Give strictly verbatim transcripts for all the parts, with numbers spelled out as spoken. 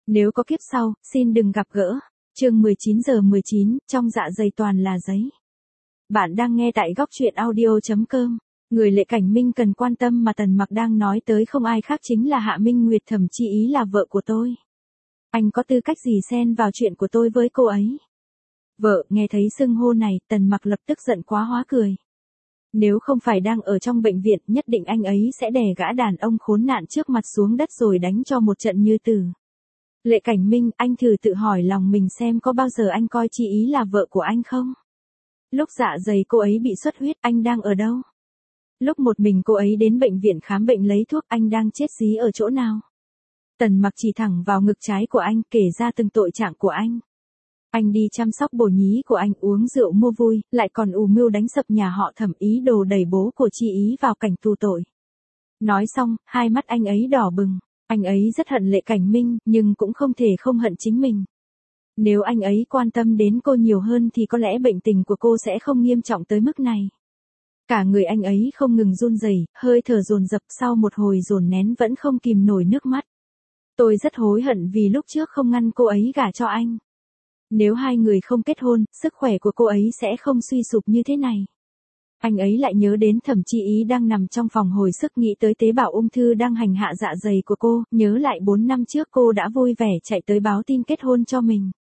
Nếu có kiếp sau, xin đừng gặp gỡ. Chương mười chín giờ mười chín, trong dạ dày toàn là giấy. Bạn đang nghe tại góc truyện audio chấm com. Người Lệ Cảnh Minh cần quan tâm mà Tần Mặc đang nói tới không ai khác chính là Hạ Minh Nguyệt, thậm chí ý là vợ của tôi. Anh có tư cách gì xen vào chuyện của tôi với cô ấy? Vợ, nghe thấy xưng hô này, Tần Mặc lập tức giận quá hóa cười. Nếu không phải đang ở trong bệnh viện, nhất định anh ấy sẽ đè gã đàn ông khốn nạn trước mặt xuống đất rồi đánh cho một trận như tử. Lệ Cảnh Minh, anh thử tự hỏi lòng mình xem có bao giờ anh coi chị ý là vợ của anh không? Lúc dạ dày cô ấy bị xuất huyết, anh đang ở đâu? Lúc một mình cô ấy đến bệnh viện khám bệnh lấy thuốc, anh đang chết dí ở chỗ nào? Tần Mặc chỉ thẳng vào ngực trái của anh, kể ra từng tội trạng của anh. Anh đi chăm sóc bồ nhí của anh, uống rượu mua vui, lại còn ù mưu đánh sập nhà họ Thẩm, ý đồ đẩy bố của chị ý vào cảnh tù tội. Nói xong, hai mắt anh ấy đỏ bừng. Anh ấy rất hận Lệ Cảnh Minh, nhưng cũng không thể không hận chính mình. Nếu anh ấy quan tâm đến cô nhiều hơn thì có lẽ bệnh tình của cô sẽ không nghiêm trọng tới mức này. Cả người anh ấy không ngừng run rẩy, hơi thở dồn dập, sau một hồi dồn nén vẫn không kìm nổi nước mắt. Tôi rất hối hận vì lúc trước không ngăn cô ấy gả cho anh. Nếu hai người không kết hôn, sức khỏe của cô ấy sẽ không suy sụp như thế này. Anh ấy lại nhớ đến Thẩm Chi Ý đang nằm trong phòng hồi sức, nghĩ tới tế bào ung thư đang hành hạ dạ dày của cô, nhớ lại bốn năm trước cô đã vui vẻ chạy tới báo tin kết hôn cho mình.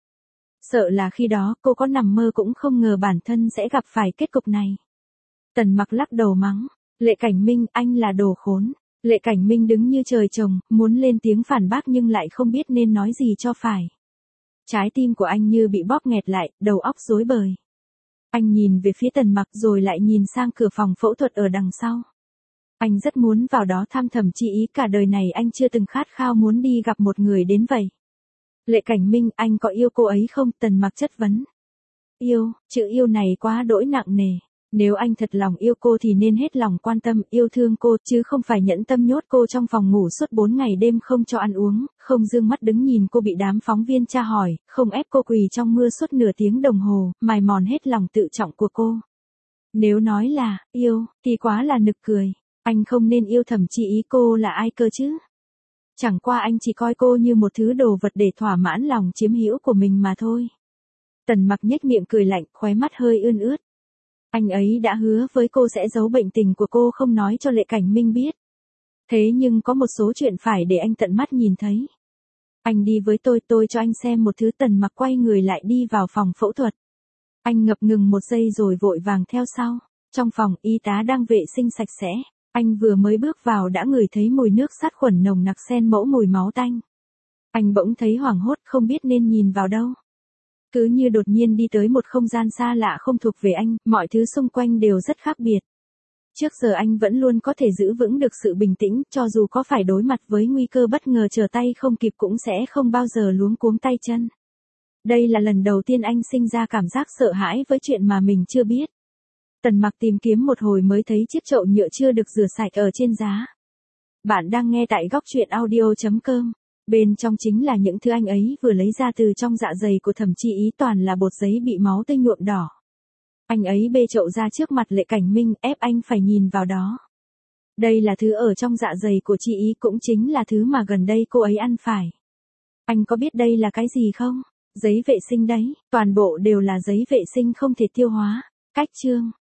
Sợ là khi đó cô có nằm mơ cũng không ngờ bản thân sẽ gặp phải kết cục này. Tần Mặc lắc đầu mắng, Lệ Cảnh Minh, anh là đồ khốn. Lệ Cảnh Minh đứng như trời trồng, muốn lên tiếng phản bác nhưng lại không biết nên nói gì cho phải. Trái tim của anh như bị bóp nghẹt lại, đầu óc rối bời. Anh nhìn về phía Tần Mặc rồi lại nhìn sang cửa phòng phẫu thuật ở đằng sau. Anh rất muốn vào đó thăm Thẩm Chi Ý, cả đời này anh chưa từng khát khao muốn đi gặp một người đến vậy. Lệ Cảnh Minh, anh có yêu cô ấy không? Tần Mặc chất vấn. Yêu, chữ yêu này quá đỗi nặng nề. Nếu anh thật lòng yêu cô thì nên hết lòng quan tâm, yêu thương cô, chứ không phải nhẫn tâm nhốt cô trong phòng ngủ suốt bốn ngày đêm không cho ăn uống, không dương mắt đứng nhìn cô bị đám phóng viên tra hỏi, không ép cô quỳ trong mưa suốt nửa tiếng đồng hồ, mài mòn hết lòng tự trọng của cô. Nếu nói là yêu, thì quá là nực cười. Anh không nên yêu Thẩm Chi Ý, cô là ai cơ chứ? Chẳng qua anh chỉ coi cô như một thứ đồ vật để thỏa mãn lòng chiếm hữu của mình mà thôi. Tần Mặc nhếch miệng cười lạnh, khóe mắt hơi ươn ướt. Anh ấy đã hứa với cô sẽ giấu bệnh tình của cô, không nói cho Lệ Cảnh Minh biết. Thế nhưng có một số chuyện phải để anh tận mắt nhìn thấy. Anh đi với tôi, tôi cho anh xem một thứ. Tần Mặc quay người lại đi vào phòng phẫu thuật. Anh ngập ngừng một giây rồi vội vàng theo sau. Trong phòng, y tá đang vệ sinh sạch sẽ. Anh vừa mới bước vào đã ngửi thấy mùi nước sát khuẩn nồng nặc xen mẫu mùi máu tanh. Anh bỗng thấy hoảng hốt, không biết nên nhìn vào đâu. Cứ như đột nhiên đi tới một không gian xa lạ không thuộc về anh, mọi thứ xung quanh đều rất khác biệt. Trước giờ anh vẫn luôn có thể giữ vững được sự bình tĩnh, cho dù có phải đối mặt với nguy cơ bất ngờ trở tay không kịp cũng sẽ không bao giờ luống cuống tay chân. Đây là lần đầu tiên anh sinh ra cảm giác sợ hãi với chuyện mà mình chưa biết. Tần Mặc tìm kiếm một hồi mới thấy chiếc chậu nhựa chưa được rửa sạch ở trên giá. Bạn đang nghe tại góc truyện audio chấm com. Bên trong chính là những thứ anh ấy vừa lấy ra từ trong dạ dày của Thẩm Chi Ý, toàn là bột giấy bị máu tươi nhuộm đỏ. Anh ấy bê chậu ra trước mặt Lệ Cảnh Minh, ép anh phải nhìn vào đó. Đây là thứ ở trong dạ dày của Chi Ý, cũng chính là thứ mà gần đây cô ấy ăn phải. Anh có biết đây là cái gì không? Giấy vệ sinh đấy, toàn bộ đều là giấy vệ sinh không thể tiêu hóa. Cách chương